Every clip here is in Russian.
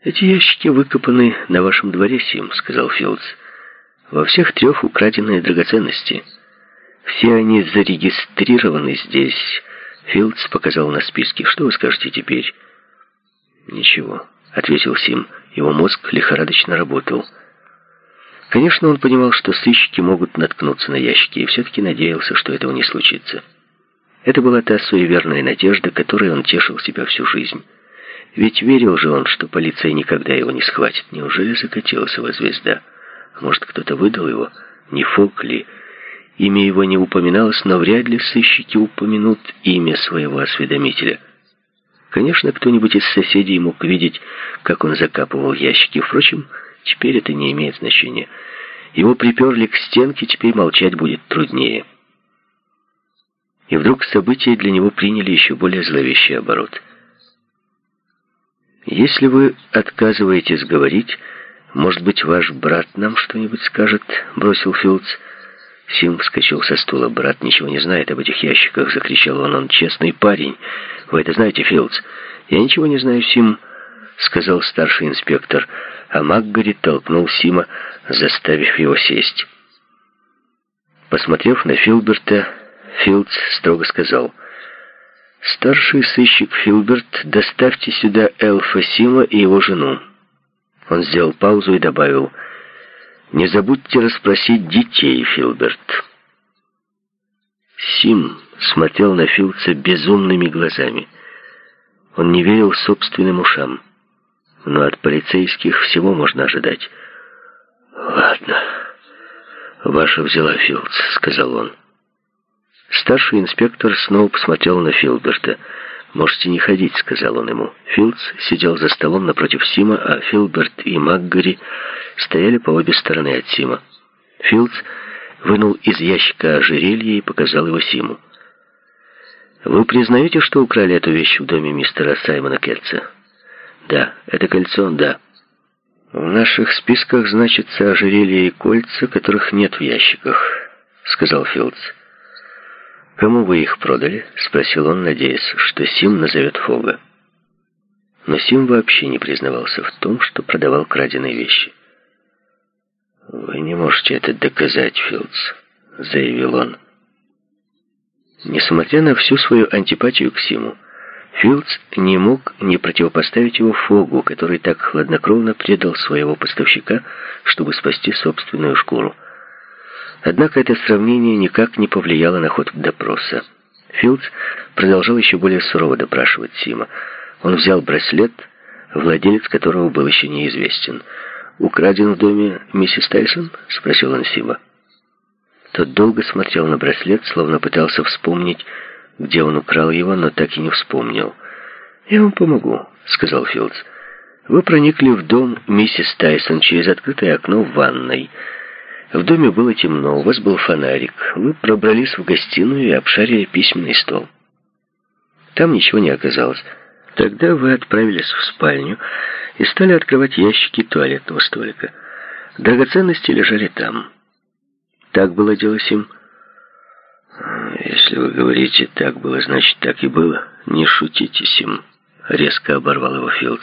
«Эти ящики выкопаны на вашем дворе, Сим», — сказал Филдс. «Во всех 3 украденные драгоценности. Все они зарегистрированы здесь». Филдс показал на списке. «Что вы скажете теперь?» «Ничего», — ответил Сим. Его мозг лихорадочно работал. Конечно, он понимал, что сыщики могут наткнуться на ящики, и все-таки надеялся, что этого не случится. Это была та суеверная надежда, которой он тешил себя всю жизнь. Ведь верил же он, что полиция никогда его не схватит. Неужели закатилась его звезда? Может, кто-то выдал его? Не Фок ли? Имя его не упоминалось, но вряд ли сыщики упомянут имя своего осведомителя. Конечно, кто-нибудь из соседей мог видеть, как он закапывал ящики. Впрочем, теперь это не имеет значения. Его приперли к стенке, теперь молчать будет труднее. И вдруг события для него приняли еще более зловещий оборот. «Если вы отказываетесь говорить, может быть, ваш брат нам что-нибудь скажет?» — бросил Филдс. Сим вскочил со стула. «Брат ничего не знает об этих ящиках!» — закричал он. «Он честный парень. Вы это знаете, Филдс?» «Я ничего не знаю, Сим», — сказал старший инспектор, а МакГори толкнул Сима, заставив его сесть. Посмотрев на Филберта, Филдс строго сказал: «Старший сыщик Филберт, доставьте сюда Элфа Сима и его жену». Он сделал паузу и добавил: «Не забудьте расспросить детей, Филберт». Сим смотрел на Филдса безумными глазами. Он не верил собственным ушам. Но от полицейских всего можно ожидать. «Ладно, ваша взяла, Филдс», — сказал он. Старший инспектор снова посмотрел на Филберта. «Можете не ходить», — сказал он ему. Филдс сидел за столом напротив Сима, а Филберт и МакГори стояли по обе стороны от Сима. Филдс вынул из ящика ожерелье и показал его Симу. «Вы признаете, что украли эту вещь в доме мистера Саймона Кетца?» «Да, это кольцо, да». «В наших списках значатся ожерелья и кольца, которых нет в ящиках», — сказал Филдс. «Кому вы их продали?» — спросил он, надеясь, что Сим назовет Фога. Но Сим вообще не признавался в том, что продавал краденые вещи. «Вы не можете это доказать, Филдс», — заявил он. Несмотря на всю свою антипатию к Симу, Филдс не мог не противопоставить его Фогу, который так хладнокровно предал своего поставщика, чтобы спасти собственную шкуру. Однако это сравнение никак не повлияло на ход допроса. Филдс продолжал еще более сурово допрашивать Сима. Он взял браслет, владелец которого был еще неизвестен. «Украден в доме миссис Тайсон?» — спросил он Сима. Тот долго смотрел на браслет, словно пытался вспомнить, где он украл его, но так и не вспомнил. «Я вам помогу», — сказал Филдс. «Вы проникли в дом миссис Тайсон через открытое окно в ванной. В доме было темно, у вас был фонарик. Вы пробрались в гостиную и обшарили письменный стол. Там ничего не оказалось. Тогда вы отправились в спальню и стали открывать ящики туалетного столика. Драгоценности лежали там. Так было дело, Сим?» «Если вы говорите, так было, значит, так и было. Не шутите, Сим», — резко оборвал его Филдс.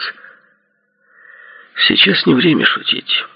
«Сейчас не время шутить.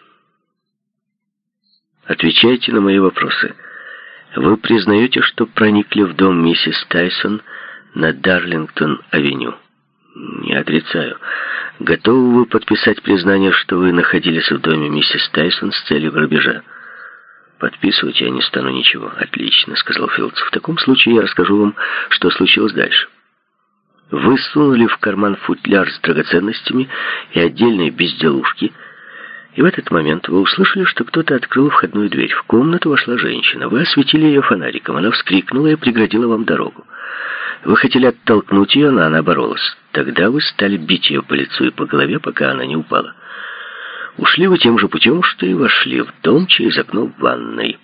Отвечайте на мои вопросы. Вы признаете, что проникли в дом миссис Тайсон на Дарлингтон-авеню?» «Не отрицаю. Готовы вы подписать признание, что вы находились в доме миссис Тайсон с целью грабежа?» «Подписывать я не стану ничего». «Отлично», — сказал Филдс. «В таком случае я расскажу вам, что случилось дальше. Вы сунули в карман футляр с драгоценностями и отдельные безделушки, и в этот момент вы услышали, что кто-то открыл входную дверь. В комнату вошла женщина. Вы осветили ее фонариком. Она вскрикнула и преградила вам дорогу. Вы хотели оттолкнуть ее, но она боролась. Тогда вы стали бить ее по лицу и по голове, пока она не упала. Ушли вы тем же путем, что и вошли в дом через окно в ванной».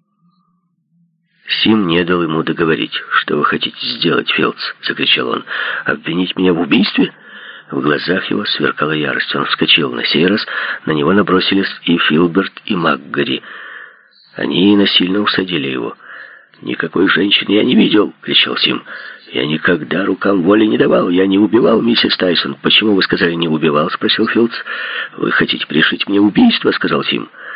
Сим не дал ему договорить. «Что вы хотите сделать, Филдс?» — закричал он. «Обвинить меня в убийстве?» В глазах его сверкала ярость. Он вскочил. На сей раз на него набросились и Филберт, и МакГори. Они насильно усадили его. «Никакой женщины я не видел!» — кричал Сим. «Я никогда рукам воли не давал. Я не убивал, миссис Тайсон». «Почему вы сказали «не убивал»?» — спросил Филдс. «Вы хотите пришить мне убийство?» — сказал Тим.